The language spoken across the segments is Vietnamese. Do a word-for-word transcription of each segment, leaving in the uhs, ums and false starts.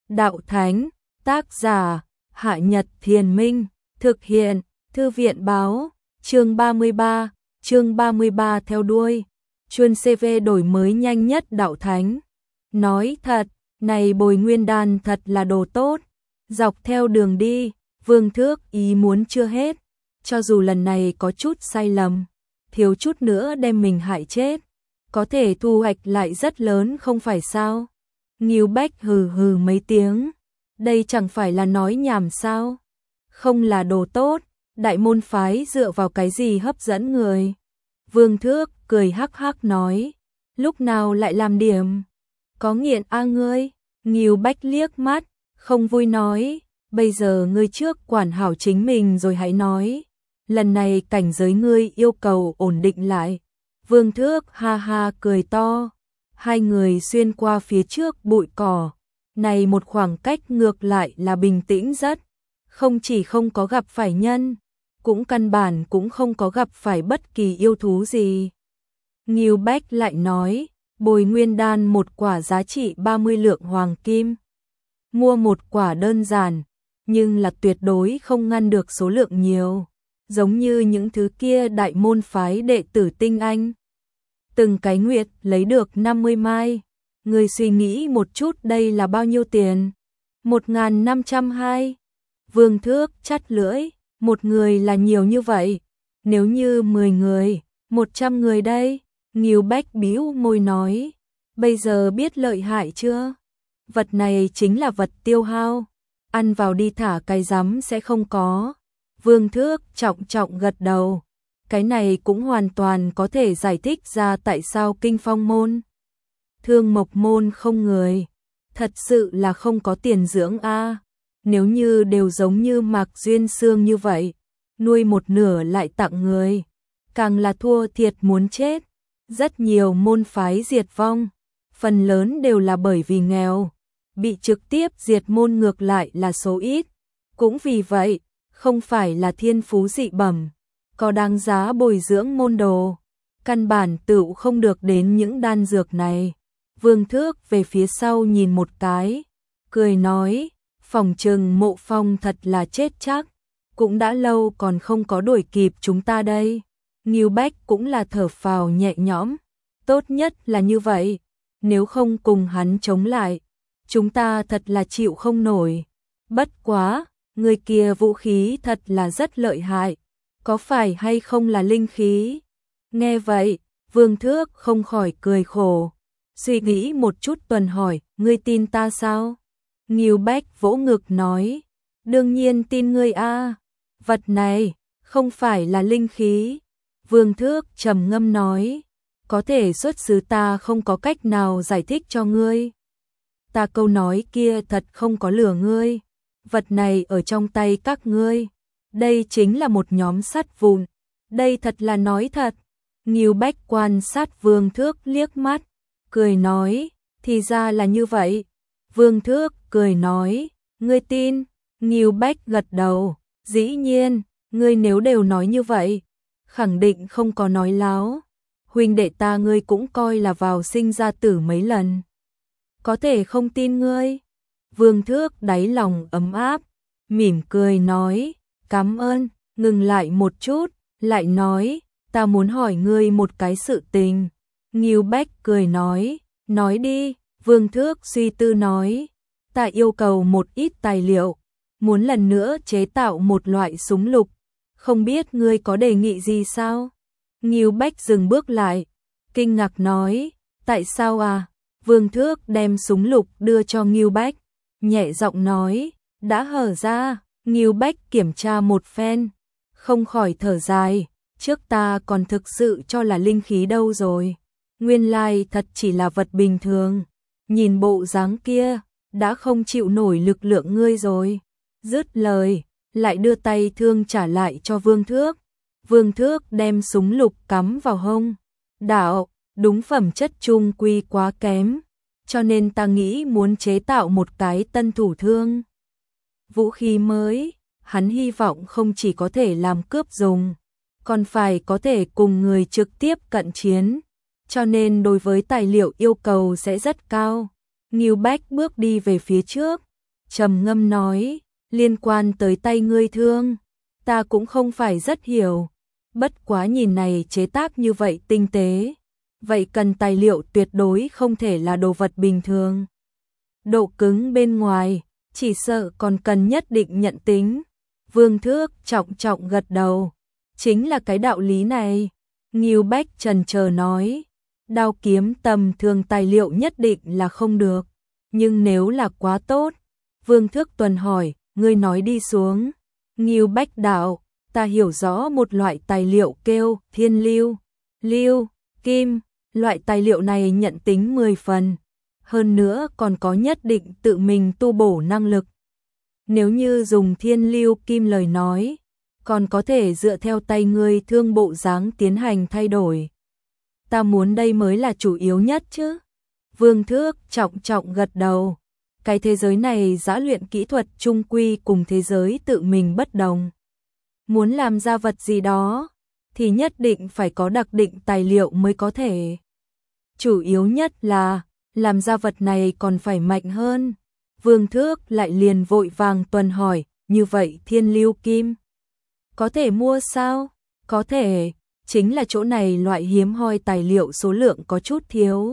Đạo Thánh, tác giả, Hạ Nhật Thiền Minh, thực hiện, Thư viện Báo, chương ba mươi ba, chương ba mươi ba theo đuôi, chuyên xê vê đổi mới nhanh nhất Đạo Thánh. Nói thật, này bồi nguyên đan thật là đồ tốt, dọc theo đường đi, Vương Thước ý muốn chưa hết, cho dù lần này có chút sai lầm, thiếu chút nữa đem mình hại chết, có thể thu hoạch lại rất lớn không phải sao? Ngưu Bách hừ hừ mấy tiếng, đây chẳng phải là nói nhảm sao? Không là đồ tốt, đại môn phái dựa vào cái gì hấp dẫn người? Vương Thước cười hắc hắc nói, lúc nào lại làm điểm? Có nghiện a ngươi? Ngưu Bách liếc mắt, không vui nói, bây giờ ngươi trước quản hảo chính mình rồi hãy nói. Lần này cảnh giới ngươi yêu cầu ổn định lại. Vương Thước ha ha cười to, hai người xuyên qua phía trước bụi cỏ, này một khoảng cách ngược lại là bình tĩnh rất, không chỉ không có gặp phải nhân, cũng căn bản cũng không có gặp phải bất kỳ yêu thú gì. Ngưu Bách lại nói, bồi nguyên đan một quả giá trị ba mươi lượng hoàng kim. Mua một quả đơn giản, nhưng là tuyệt đối không ngăn được số lượng nhiều, giống như những thứ kia đại môn phái đệ tử tinh anh. Từng cái nguyệt lấy được năm mươi mai, người suy nghĩ một chút đây là bao nhiêu tiền? một nghìn năm trăm hai. Vương Thước chắt lưỡi, một người là nhiều như vậy, nếu như mười người, một trăm người đây. Ngưu Bách bĩu môi nói, bây giờ biết lợi hại chưa? Vật này chính là vật tiêu hao, ăn vào đi thả cái rắm sẽ không có. Vương Thước trọng trọng gật đầu, cái này cũng hoàn toàn có thể giải thích ra tại sao Kinh Phong môn, Thương Mộc môn không người, thật sự là không có tiền dưỡng a. Nếu như đều giống như Mạc Duyên Sương như vậy, nuôi một nửa lại tặng người, càng là thua thiệt muốn chết. Rất nhiều môn phái diệt vong, phần lớn đều là bởi vì nghèo, bị trực tiếp diệt môn ngược lại là số ít. Cũng vì vậy, không phải là thiên phú dị bẩm, có đáng giá bồi dưỡng môn đồ, căn bản tựu không được đến những đan dược này. Vương Thước về phía sau nhìn một cái, cười nói, phòng trừng Mộ Phong thật là chết chắc, cũng đã lâu còn không có đuổi kịp chúng ta đây. Ngưu Bách cũng là thở phào nhẹ nhõm, tốt nhất là như vậy, nếu không cùng hắn chống lại, chúng ta thật là chịu không nổi. Bất quá, người kia vũ khí thật là rất lợi hại, có phải hay không là linh khí? Nghe vậy, Vương Thước không khỏi cười khổ, suy nghĩ một chút tuần hỏi, ngươi tin ta sao? Ngưu Bách vỗ ngực nói, đương nhiên tin ngươi a, vật này không phải là linh khí. Vương Thước trầm ngâm nói, có thể xuất xứ ta không có cách nào giải thích cho ngươi. Ta câu nói kia thật không có lừa ngươi, vật này ở trong tay các ngươi, đây chính là một nhóm sắt vụn, đây thật là nói thật. Ngưu Bách quan sát Vương Thước liếc mắt, cười nói, thì ra là như vậy. Vương Thước cười nói, ngươi tin? Ngưu Bách gật đầu, dĩ nhiên, ngươi nếu đều nói như vậy, khẳng định không có nói láo. Huynh đệ ta ngươi cũng coi là vào sinh ra tử mấy lần, có thể không tin ngươi. Vương Thước đáy lòng ấm áp, mỉm cười nói, cảm ơn. Ngừng lại một chút, lại nói, ta muốn hỏi ngươi một cái sự tình. Ngưu Bách cười nói, nói đi. Vương Thước suy tư nói, ta yêu cầu một ít tài liệu, muốn lần nữa chế tạo một loại súng lục, không biết ngươi có đề nghị gì sao? Ngưu Bách dừng bước lại, kinh ngạc nói, tại sao à? Vương Thước đem súng lục đưa cho Ngưu Bách, nhẹ giọng nói, đã hở ra. Ngưu Bách kiểm tra một phen, không khỏi thở dài, trước ta còn thực sự cho là linh khí đâu rồi, nguyên lai thật chỉ là vật bình thường, nhìn bộ dáng kia, đã không chịu nổi lực lượng ngươi rồi. Dứt lời, lại đưa tay thương trả lại cho Vương Thước. Vương Thước đem súng lục cắm vào hông. Đạo, đúng phẩm chất trung quy quá kém, cho nên ta nghĩ muốn chế tạo một cái tân thủ thương. Vũ khí mới, hắn hy vọng không chỉ có thể làm cướp dùng, còn phải có thể cùng người trực tiếp cận chiến, cho nên đối với tài liệu yêu cầu sẽ rất cao. Ngưu Bách bước đi về phía trước, trầm ngâm nói, liên quan tới tay ngươi thương, ta cũng không phải rất hiểu, bất quá nhìn này chế tác như vậy tinh tế, vậy cần tài liệu tuyệt đối không thể là đồ vật bình thường. Độ cứng bên ngoài, chỉ sợ còn cần nhất định nhận tính. Vương Thước trọng trọng gật đầu, chính là cái đạo lý này. Ngưu Bách trần chờ nói, đao kiếm tầm thường tài liệu nhất định là không được, nhưng nếu là quá tốt. Vương Thước Tuần hỏi, ngươi nói đi xuống. Ngưu Bách đạo, ta hiểu rõ một loại tài liệu kêu thiên lưu, lưu, kim, loại tài liệu này nhận tính mười phần, hơn nữa còn có nhất định tự mình tu bổ năng lực. Nếu như dùng thiên lưu kim lời nói, còn có thể dựa theo tay ngươi thương bộ dáng tiến hành thay đổi. Ta muốn đây mới là chủ yếu nhất chứ. Vương Thước trọng trọng gật đầu. Cái thế giới này giã luyện kỹ thuật chung quy cùng thế giới tự mình bất đồng. Muốn làm ra vật gì đó, thì nhất định phải có đặc định tài liệu mới có thể. Chủ yếu nhất là, làm ra vật này còn phải mạnh hơn. Vương Thước lại liền vội vàng tuần hỏi, như vậy thiên lưu kim có thể mua sao? Có thể, chính là chỗ này loại hiếm hoi tài liệu số lượng có chút thiếu.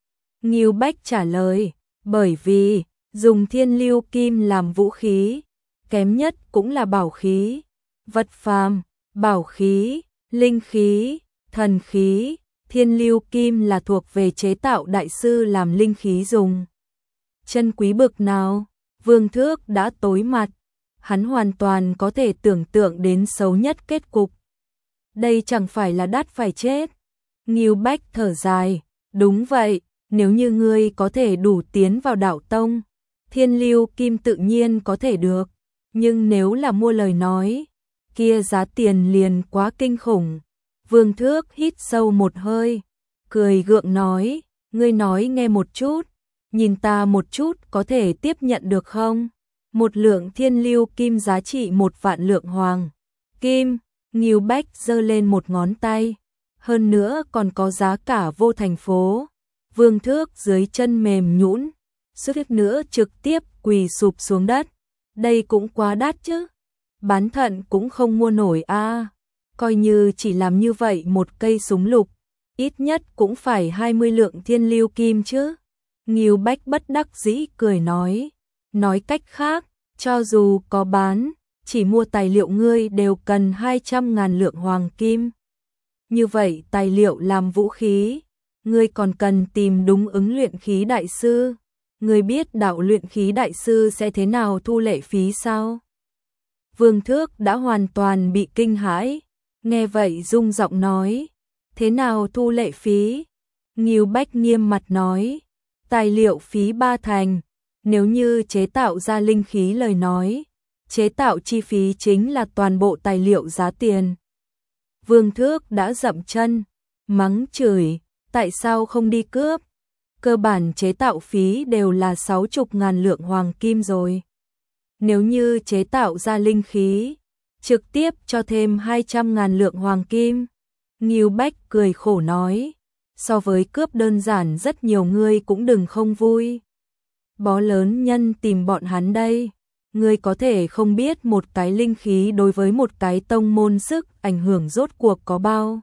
Ngưu Bách trả lời, bởi vì dùng thiên lưu kim làm vũ khí, kém nhất cũng là bảo khí, vật phàm, bảo khí, linh khí, thần khí. Thiên lưu kim là thuộc về chế tạo đại sư làm linh khí dùng. Chân quý bực nào, Vương Thước đã tối mặt, hắn hoàn toàn có thể tưởng tượng đến xấu nhất kết cục. Đây chẳng phải là đắt phải chết. Ngưu Bách thở dài, đúng vậy, nếu như ngươi có thể đủ tiến vào đạo tông, thiên lưu kim tự nhiên có thể được, nhưng nếu là mua lời nói, kia giá tiền liền quá kinh khủng. Vương Thước hít sâu một hơi, cười gượng nói, ngươi nói nghe một chút, nhìn ta một chút có thể tiếp nhận được không? Một lượng thiên lưu kim giá trị một vạn lượng hoàng kim. Ngưu Bách giơ lên một ngón tay, hơn nữa còn có giá cả vô thành phố. Vương Thước dưới chân mềm nhũn, suýt nữa trực tiếp quỳ sụp xuống đất. Đây cũng quá đắt chứ, bán thận cũng không mua nổi a. À. Coi như chỉ làm như vậy một cây súng lục, ít nhất cũng phải hai mươi lượng thiên lưu kim chứ. Ngưu Bách bất đắc dĩ cười nói, nói cách khác, cho dù có bán, chỉ mua tài liệu ngươi đều cần hai trăm ngàn lượng hoàng kim. Như vậy tài liệu làm vũ khí, ngươi còn cần tìm đúng ứng luyện khí đại sư. Ngươi biết đạo luyện khí đại sư sẽ thế nào thu lệ phí sao? Vương Thước đã hoàn toàn bị kinh hãi, nghe vậy rung giọng nói, thế nào thu lệ phí? Ngưu Bách nghiêm mặt nói, tài liệu phí ba thành, nếu như chế tạo ra linh khí lời nói, chế tạo chi phí chính là toàn bộ tài liệu giá tiền. Vương Thước đã dậm chân, mắng chửi, tại sao không đi cướp? Cơ bản chế tạo phí đều là sáu chục ngàn lượng hoàng kim rồi. Nếu như chế tạo ra linh khí, trực tiếp cho thêm hai trăm ngàn lượng hoàng kim. Ngưu Bách cười khổ nói, so với cướp đơn giản rất nhiều người cũng đừng không vui. Bó lớn nhân tìm bọn hắn đây. Ngươi có thể không biết một cái linh khí đối với một cái tông môn sức ảnh hưởng rốt cuộc có bao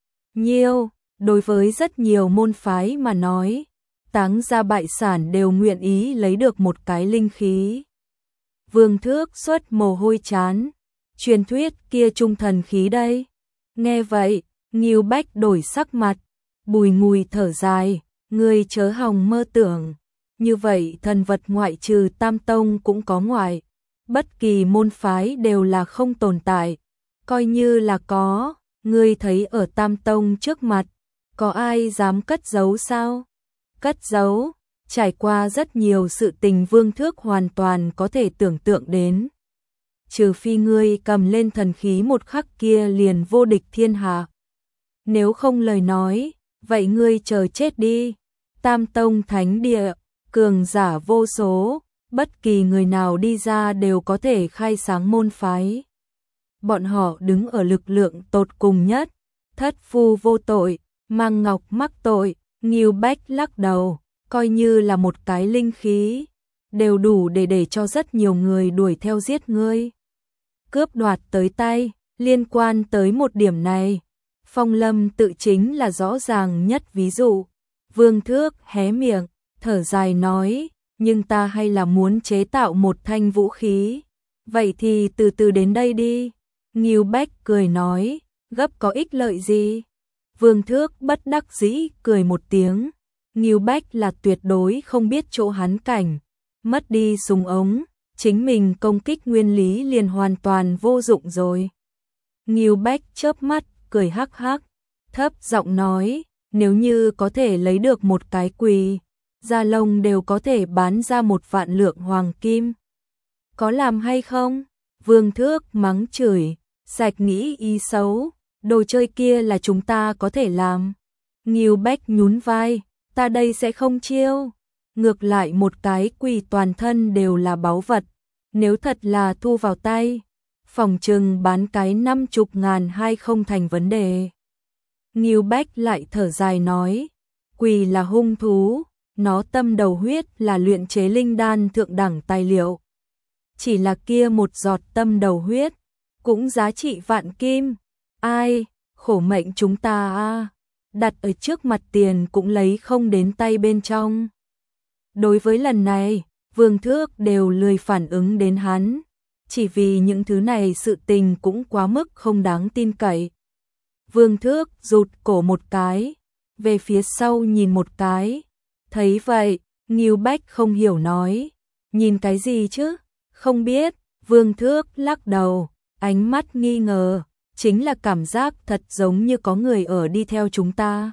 nhiêu, đối với rất nhiều môn phái mà nói, táng ra bại sản đều nguyện ý lấy được một cái linh khí. Vương Thước xuất mồ hôi chán, truyền thuyết kia trung thần khí đây. Nghe vậy, Ngưu Bách đổi sắc mặt, bùi ngùi thở dài, ngươi chớ hòng mơ tưởng. Như vậy thần vật ngoại trừ Tam Tông cũng có ngoại, bất kỳ môn phái đều là không tồn tại, coi như là có, ngươi thấy ở Tam Tông trước mặt, có ai dám cất giấu sao? Cất giấu, trải qua rất nhiều sự tình Vương Thước hoàn toàn có thể tưởng tượng đến. Trừ phi ngươi cầm lên thần khí một khắc kia liền vô địch thiên hạ. Nếu không lời nói, vậy ngươi chờ chết đi. Tam Tông thánh địa, cường giả vô số, bất kỳ người nào đi ra đều có thể khai sáng môn phái. Bọn họ đứng ở lực lượng tột cùng nhất, thất phu vô tội, mang ngọc mắc tội. Ngưu Bách lắc đầu, coi như là một cái linh khí, đều đủ để để cho rất nhiều người đuổi theo giết ngươi. Cướp đoạt tới tay, liên quan tới một điểm này, Phong Lâm tự chính là rõ ràng nhất ví dụ. Vương Thước hé miệng, thở dài nói, nhưng ta hay là muốn chế tạo một thanh vũ khí. Vậy thì từ từ đến đây đi. Ngưu Bách cười nói, gấp có ích lợi gì? Vương Thước bất đắc dĩ cười một tiếng. Ngưu Bách là tuyệt đối không biết chỗ hắn cảnh. Mất đi súng ống, chính mình công kích nguyên lý liền hoàn toàn vô dụng rồi. Ngưu Bách chớp mắt, cười hắc hắc, thấp giọng nói, nếu như có thể lấy được một cái quỳ, da lông đều có thể bán ra một vạn lượng hoàng kim. Có làm hay không? Vương Thước mắng chửi, sạch nghĩ ý xấu, đồ chơi kia là chúng ta có thể làm. Ngưu Bách nhún vai, ta đây sẽ không chiêu. Ngược lại một cái quỳ toàn thân đều là báu vật, nếu thật là thu vào tay, phòng trừng bán cái năm chục ngàn hay không thành vấn đề. Ngưu Bách lại thở dài nói, quỳ là hung thú, nó tâm đầu huyết là luyện chế linh đan thượng đẳng tài liệu. Chỉ là kia một giọt tâm đầu huyết, cũng giá trị vạn kim. Ai, khổ mệnh chúng ta a, đặt ở trước mặt tiền cũng lấy không đến tay bên trong. Đối với lần này, Vương Thước đều lười phản ứng đến hắn, chỉ vì những thứ này sự tình cũng quá mức không đáng tin cậy. Vương Thước rụt cổ một cái, về phía sau nhìn một cái, thấy vậy, Ngưu Bách không hiểu nói, nhìn cái gì chứ, không biết. Vương Thước lắc đầu, ánh mắt nghi ngờ, chính là cảm giác thật giống như có người ở đi theo chúng ta.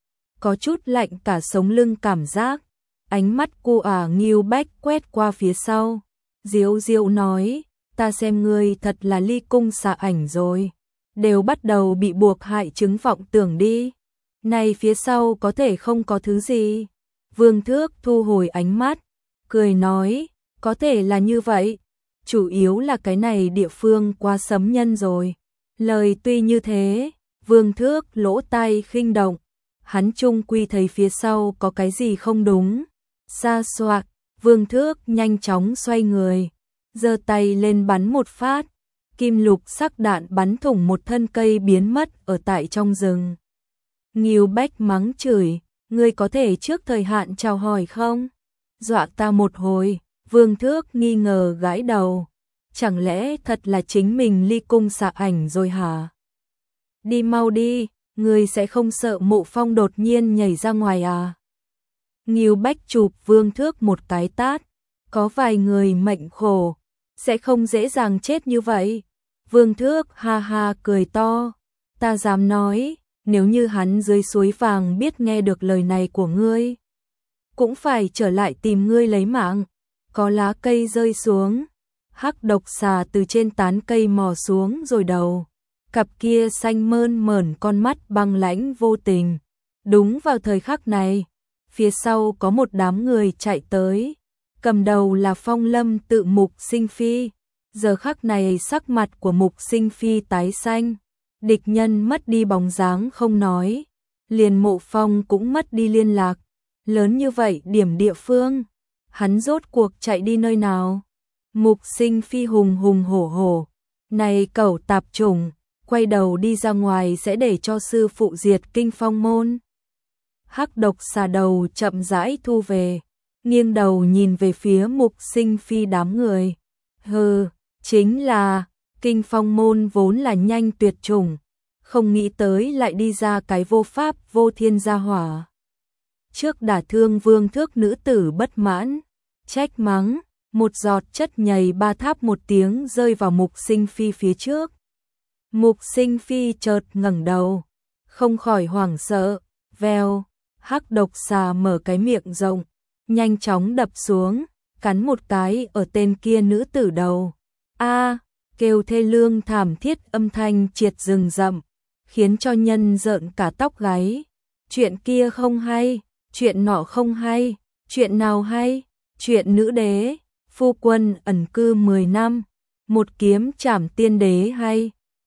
Có chút lạnh cả sống lưng cảm giác. Ánh mắt cô ả Ngưu Bách quét qua phía sau, diếu diếu nói, ta xem ngươi thật là ly cung xạ ảnh rồi, đều bắt đầu bị buộc hại chứng vọng tưởng đi. Này phía sau có thể không có thứ gì. Vương Thước thu hồi ánh mắt, cười nói, có thể là như vậy, chủ yếu là cái này địa phương quá sấm nhân rồi. Lời tuy như thế, Vương Thước lỗ tai khinh động, hắn chung quy thấy phía sau có cái gì không đúng. Xa xoạc, Vương Thước nhanh chóng xoay người, giơ tay lên bắn một phát, kim lục sắc đạn bắn thủng một thân cây biến mất ở tại trong rừng. Ngưu Bách mắng chửi, ngươi có thể trước thời hạn chào hỏi không? Dọa ta một hồi. Vương Thước nghi ngờ gãi đầu, chẳng lẽ thật là chính mình ly cung xạ ảnh rồi hả? Đi mau đi, ngươi sẽ không sợ Mộ Phong đột nhiên nhảy ra ngoài à? Ngưu Bách chụp Vương Thước một cái tát, có vài người mệnh khổ, sẽ không dễ dàng chết như vậy. Vương Thước ha ha cười to, ta dám nói, nếu như hắn dưới suối vàng biết nghe được lời này của ngươi, cũng phải trở lại tìm ngươi lấy mạng. Có lá cây rơi xuống, hắc độc xà từ trên tán cây mò xuống rồi đầu, cặp kia xanh mơn mởn con mắt băng lãnh vô tình. Đúng vào thời khắc này, phía sau có một đám người chạy tới, cầm đầu là Phong Lâm tự Mục Sinh Phi. Giờ khắc này sắc mặt của Mục Sinh Phi tái xanh, địch nhân mất đi bóng dáng không nói, liền Mộ Phong cũng mất đi liên lạc. Lớn như vậy điểm địa phương, hắn rốt cuộc chạy đi nơi nào? Mục Sinh Phi hùng hùng hổ hổ, này cẩu tạp chủng, quay đầu đi ra ngoài sẽ để cho sư phụ diệt Kinh Phong môn. Hắc độc xà đầu chậm rãi thu về, nghiêng đầu nhìn về phía Mục Sinh Phi đám người. Hừ, chính là, Kinh Phong môn vốn là nhanh tuyệt chủng, không nghĩ tới lại đi ra cái vô pháp vô thiên gia hỏa. Trước đả thương Vương Thước nữ tử bất mãn, trách mắng, một giọt chất nhầy ba tháp một tiếng rơi vào Mục Sinh Phi phía trước. Mục Sinh Phi chợt ngẩng đầu, không khỏi hoảng sợ, vèo, hắc độc xà mở cái miệng rộng, nhanh chóng đập xuống, cắn một cái ở tên kia nữ tử đầu. A, kêu thê lương thảm thiết âm thanh triệt rừng rậm, khiến cho nhân rợn cả tóc gáy. Chuyện kia không hay, chuyện nọ không hay, chuyện nào hay? Chuyện nữ đế, phu quân ẩn cư mười năm, một kiếm trảm tiên đế hay?